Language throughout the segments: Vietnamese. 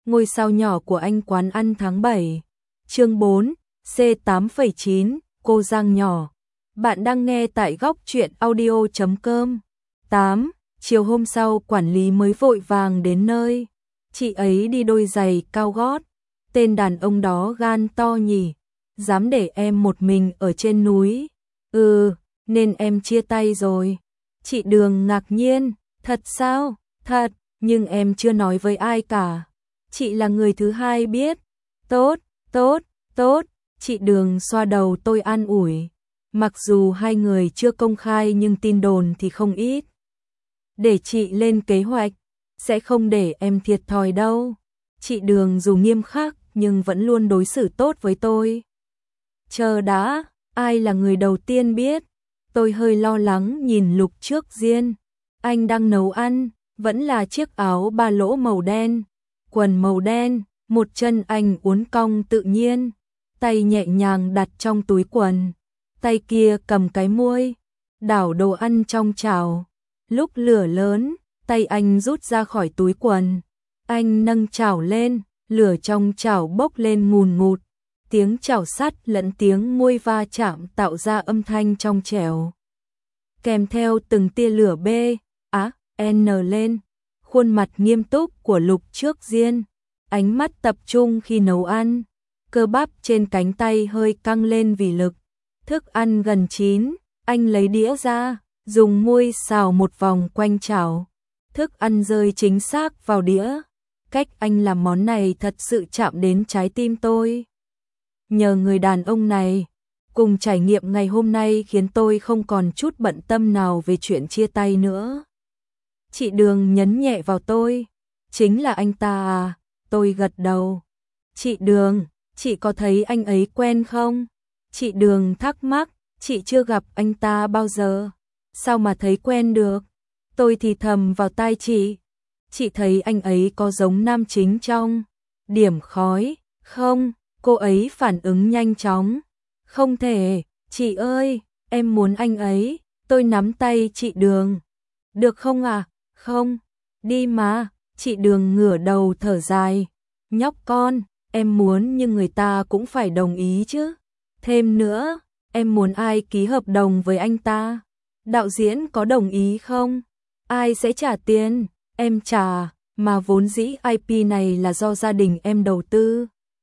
ngôi sao nhỏ của anh quán ăn tháng 7. Chương 4, C8,9, cô Giang nhỏ. Bạn đang nghe tại góc truyện audio.com. 8. Chiều hôm sau quản lý mới vội vàng đến nơi. Chị ấy đi đôi giày cao gót. Tên đàn ông đó gan to nhỉ. Dám để em một mình ở trên núi. Nên em chia tay rồi. Chị Đường ngạc nhiên. Thật sao? Thật, nhưng em chưa nói với ai cả. Chị là người thứ hai biết. Tốt, tốt, tốt. Chị Đường xoa đầu tôi an ủi. Mặc dù hai người chưa công khai nhưng tin đồn thì không ít. Để chị lên kế hoạch, sẽ không để em thiệt thòi đâu. Chị Đường dù nghiêm khắc nhưng vẫn luôn đối xử tốt với tôi. Chờ đã, ai là người đầu tiên biết? Tôi hơi lo lắng nhìn Lục Trước Diên. Anh đang nấu ăn, vẫn là chiếc áo ba lỗ màu đen, quần màu đen, một chân anh uốn cong tự nhiên, tay nhẹ nhàng đặt trong túi quần, tay kia cầm cái muôi, đảo đồ ăn trong chảo. Lúc lửa lớn, tay anh rút ra khỏi túi quần, anh nâng chảo lên, lửa trong chảo bốc lên ngùn ngụt, tiếng chảo sắt lẫn tiếng muôi va chạm tạo ra âm thanh trong trẻo. Kèm theo từng tia lửa N lên, khuôn mặt nghiêm túc của Lục Trước Diên, ánh mắt tập trung khi nấu ăn, cơ bắp trên cánh tay hơi căng lên vì lực. Thức ăn gần chín, anh lấy đĩa ra, dùng muôi xào một vòng quanh chảo. Thức ăn rơi chính xác vào đĩa. Cách anh làm món này thật sự chạm đến trái tim tôi. Nhờ người đàn ông này, cùng trải nghiệm ngày hôm nay khiến tôi không còn chút bận tâm nào về chuyện chia tay nữa. Chị Đường nhấn nhẹ vào tôi. Chính là anh ta à? Tôi gật đầu. Chị Đường, chị có thấy anh ấy quen không? Chị Đường thắc mắc, chị chưa gặp anh ta bao giờ. Sao mà thấy quen được? Tôi thì thầm vào tai chị. Chị thấy anh ấy có giống nam chính trong Điểm Khói không? Cô ấy phản ứng nhanh chóng. Không thể, chị ơi, em muốn anh ấy. Tôi nắm tay chị Đường. Được không à? Không, đi mà. Chị Đường ngửa đầu thở dài. Nhóc con, em muốn nhưng người ta cũng phải đồng ý chứ. Thêm nữa, em muốn ai ký hợp đồng với anh ta? Đạo diễn có đồng ý không? Ai sẽ trả tiền? Em trả, mà vốn dĩ IP này là do gia đình em đầu tư.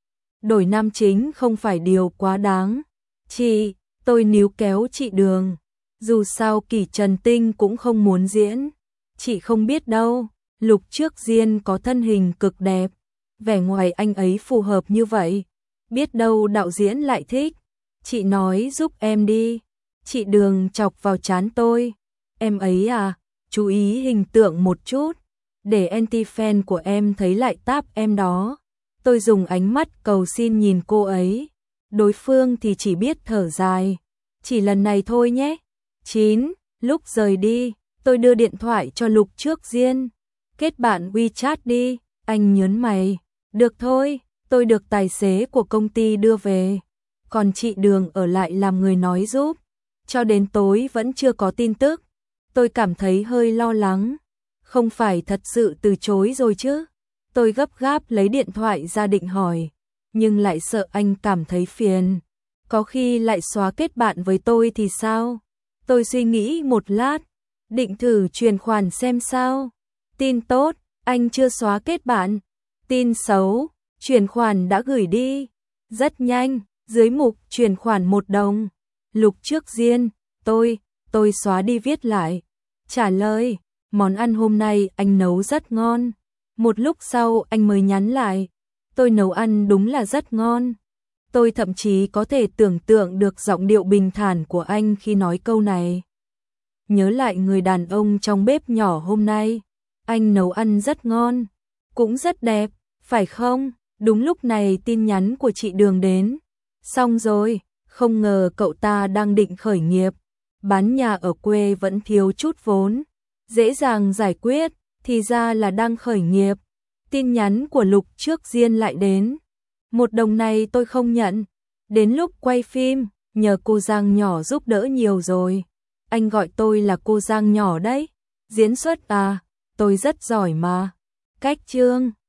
Đổi nam chính không phải điều quá đáng. Chị, tôi níu kéo chị Đường. Dù sao Kỷ Trần Tinh cũng không muốn diễn. Chị không biết đâu, Lục Trước Diên có thân hình cực đẹp. Vẻ ngoài anh ấy phù hợp như vậy. Biết đâu đạo diễn lại thích. Chị nói giúp em đi. Chị Đường chọc vào trán tôi. Em ấy à, chú ý hình tượng một chút. Để anti-fan của em thấy lại táp em đó. Tôi dùng ánh mắt cầu xin nhìn cô ấy. Đối phương thì chỉ biết thở dài. Chỉ lần này thôi nhé. 9. Lúc rời đi, tôi đưa điện thoại cho Lục Trước Diên. Kết bạn WeChat đi. Anh nhớn mày. Được thôi, tôi được tài xế của công ty đưa về. Còn chị Đường ở lại làm người nói giúp. Cho đến tối vẫn chưa có tin tức. Tôi cảm thấy hơi lo lắng. Không phải thật sự từ chối rồi chứ? Tôi gấp gáp lấy điện thoại ra định hỏi, nhưng lại sợ anh cảm thấy phiền. Có khi lại xóa kết bạn với tôi thì sao? Tôi suy nghĩ một lát, định thử chuyển khoản xem sao. Tin tốt, anh chưa xóa kết bạn. Tin xấu, chuyển khoản đã gửi đi. Rất nhanh, dưới mục chuyển khoản 1 đồng. Lục Trước Diên, tôi xóa đi viết lại. Trả lời, món ăn hôm nay anh nấu rất ngon. Một lúc sau anh mới nhắn lại, tôi nấu ăn đúng là rất ngon. Tôi thậm chí có thể tưởng tượng được giọng điệu bình thản của anh khi nói câu này. Nhớ lại người đàn ông trong bếp nhỏ hôm nay, anh nấu ăn rất ngon, cũng rất đẹp, phải không? Đúng lúc này tin nhắn của chị Đường đến. Xong rồi, không ngờ cậu ta đang định khởi nghiệp. Bán nhà ở quê vẫn thiếu chút vốn. Dễ dàng giải quyết, thì ra là đang khởi nghiệp. Tin nhắn của Lục Trước Diên lại đến. 1 đồng này tôi không nhận. Đến lúc quay phim, nhờ cô Giang nhỏ giúp đỡ nhiều rồi. Anh gọi tôi là cô Giang nhỏ đấy. Diễn xuất à, tôi rất giỏi mà. Cách chương